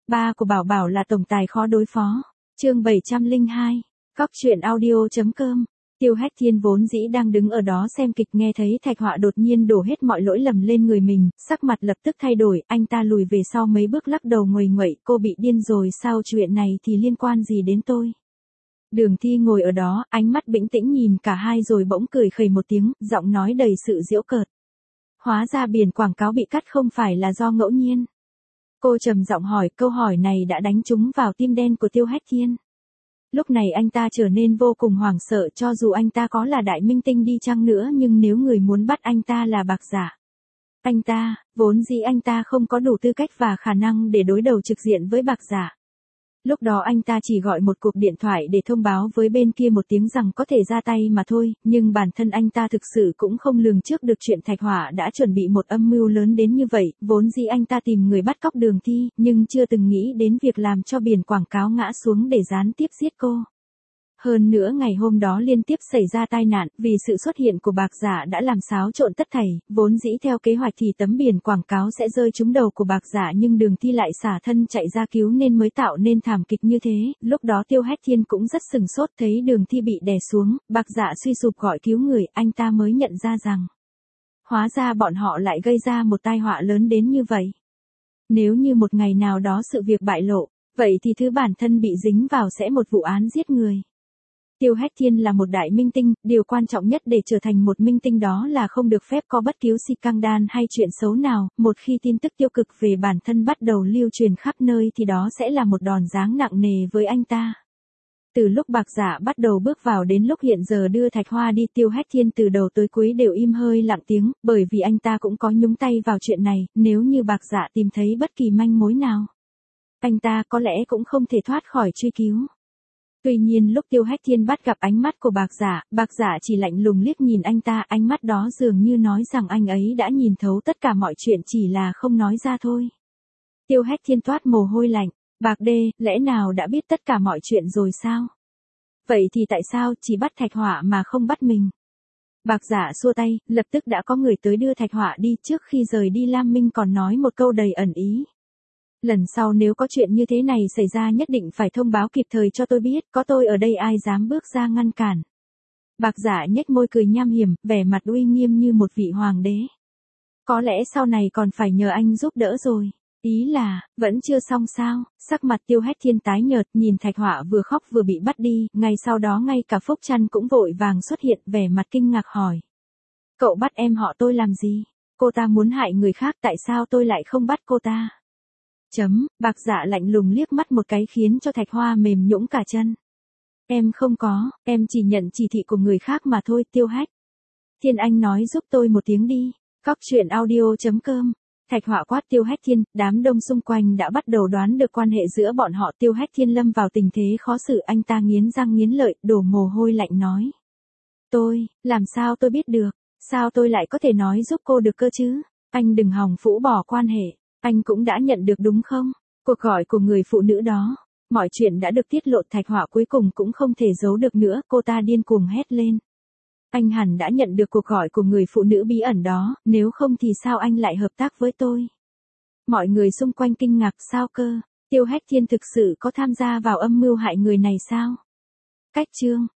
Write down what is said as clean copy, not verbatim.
Ba của Bảo Bảo là tổng tài khó đối phó. Chương 702. Cóc truyện audio.com. Tiêu Hách Thiên vốn dĩ đang đứng ở đó xem kịch, nghe thấy Thạch Họa đột nhiên đổ hết mọi lỗi lầm lên người mình, sắc mặt lập tức thay đổi, anh ta lùi về sau mấy bước lắc đầu nguầy nguậy, cô bị điên rồi sao, chuyện này thì liên quan gì đến tôi? Đường Thi ngồi ở đó, ánh mắt bình tĩnh nhìn cả hai rồi bỗng cười khẩy một tiếng, giọng nói đầy sự giễu cợt. Hóa ra biển quảng cáo bị cắt không phải là do ngẫu nhiên. Cô trầm giọng hỏi, câu hỏi này đã đánh trúng vào tim đen của Tiêu Hách Thiên. Lúc này anh ta trở nên vô cùng hoảng sợ, cho dù anh ta có là đại minh tinh đi chăng nữa nhưng nếu người muốn bắt anh ta là Bạc Giả. Vốn dĩ anh ta không có đủ tư cách và khả năng để đối đầu trực diện với Bạc Giả. Lúc đó anh ta chỉ gọi một cuộc điện thoại để thông báo với bên kia một tiếng rằng có thể ra tay mà thôi, nhưng bản thân anh ta thực sự cũng không lường trước được chuyện Thạch Họa đã chuẩn bị một âm mưu lớn đến như vậy, vốn dĩ anh ta tìm người bắt cóc Đường Thi, nhưng chưa từng nghĩ đến việc làm cho biển quảng cáo ngã xuống để gián tiếp giết cô. Hơn nữa ngày hôm đó liên tiếp xảy ra tai nạn, vì sự xuất hiện của Bạc Giả đã làm xáo trộn tất thảy, vốn dĩ theo kế hoạch thì tấm biển quảng cáo sẽ rơi trúng đầu của Bạc Giả nhưng Đường Thi lại xả thân chạy ra cứu nên mới tạo nên thảm kịch như thế, lúc đó Tiêu Hách Thiên cũng rất sừng sốt, thấy Đường Thi bị đè xuống, Bạc Giả suy sụp gọi cứu người, anh ta mới nhận ra rằng hóa ra bọn họ lại gây ra một tai họa lớn đến như vậy. Nếu như một ngày nào đó sự việc bại lộ, vậy thì thứ bản thân bị dính vào sẽ một vụ án giết người. Tiêu Hách Thiên là một đại minh tinh, điều quan trọng nhất để trở thành một minh tinh đó là không được phép có bất cứ scandal hay chuyện xấu nào, một khi tin tức tiêu cực về bản thân bắt đầu lưu truyền khắp nơi thì đó sẽ là một đòn giáng nặng nề với anh ta. Từ lúc Bạc Giả bắt đầu bước vào đến lúc hiện giờ đưa Thạch Hoa đi, Tiêu Hách Thiên từ đầu tới cuối đều im hơi lặng tiếng, bởi vì anh ta cũng có nhúng tay vào chuyện này, nếu như Bạc Giả tìm thấy bất kỳ manh mối nào, anh ta có lẽ cũng không thể thoát khỏi truy cứu. Tuy nhiên lúc Tiêu Hách Thiên bắt gặp ánh mắt của Bạc Giả chỉ lạnh lùng liếc nhìn anh ta, ánh mắt đó dường như nói rằng anh ấy đã nhìn thấu tất cả mọi chuyện chỉ là không nói ra thôi. Tiêu Hách Thiên toát mồ hôi lạnh, Bạc Đê, lẽ nào đã biết tất cả mọi chuyện rồi sao? Vậy thì tại sao chỉ bắt Thạch Họa mà không bắt mình? Bạc Giả xua tay, lập tức đã có người tới đưa Thạch Họa đi, trước khi rời đi Lam Minh còn nói một câu đầy ẩn ý. Lần sau nếu có chuyện như thế này xảy ra nhất định phải thông báo kịp thời cho tôi biết, có tôi ở đây ai dám bước ra ngăn cản. Bạc Giả nhếch môi cười nham hiểm, vẻ mặt uy nghiêm như một vị hoàng đế. Có lẽ sau này còn phải nhờ anh giúp đỡ rồi. Ý là, vẫn chưa xong sao? Sắc mặt Tiêu Hách Thiên tái nhợt, nhìn Thạch Họa vừa khóc vừa bị bắt đi, ngay sau đó ngay cả Phúc Trăn cũng vội vàng xuất hiện, vẻ mặt kinh ngạc hỏi. Cậu bắt em họ tôi làm gì? Cô ta muốn hại người khác, tại sao tôi lại không bắt cô ta? Bạc Giả lạnh lùng liếc mắt một cái khiến cho Thạch Hoa mềm nhũn cả chân. Em không có, em chỉ nhận chỉ thị của người khác mà thôi. Tiêu Hách Thiên, anh nói giúp tôi một tiếng đi. Cóc truyện audio.com. Thạch Họa quát Tiêu Hách Thiên, đám đông xung quanh đã bắt đầu đoán được quan hệ giữa bọn họ. Tiêu Hách Thiên lâm vào tình thế khó xử, anh ta nghiến răng nghiến lợi, đổ mồ hôi lạnh nói. Làm sao tôi biết được, sao tôi lại có thể nói giúp cô được cơ chứ? Anh đừng hòng phũ bỏ quan hệ. Anh cũng đã nhận được đúng không? Cuộc gọi của người phụ nữ đó. Mọi chuyện đã được tiết lộ, Thạch Họa cuối cùng cũng không thể giấu được nữa, cô ta điên cuồng hét lên. Anh hẳn đã nhận được cuộc gọi của người phụ nữ bí ẩn đó, nếu không thì sao anh lại hợp tác với tôi? Mọi người xung quanh kinh ngạc, sao cơ? Tiêu Hách Thiên thực sự có tham gia vào âm mưu hại người này sao? Cách chương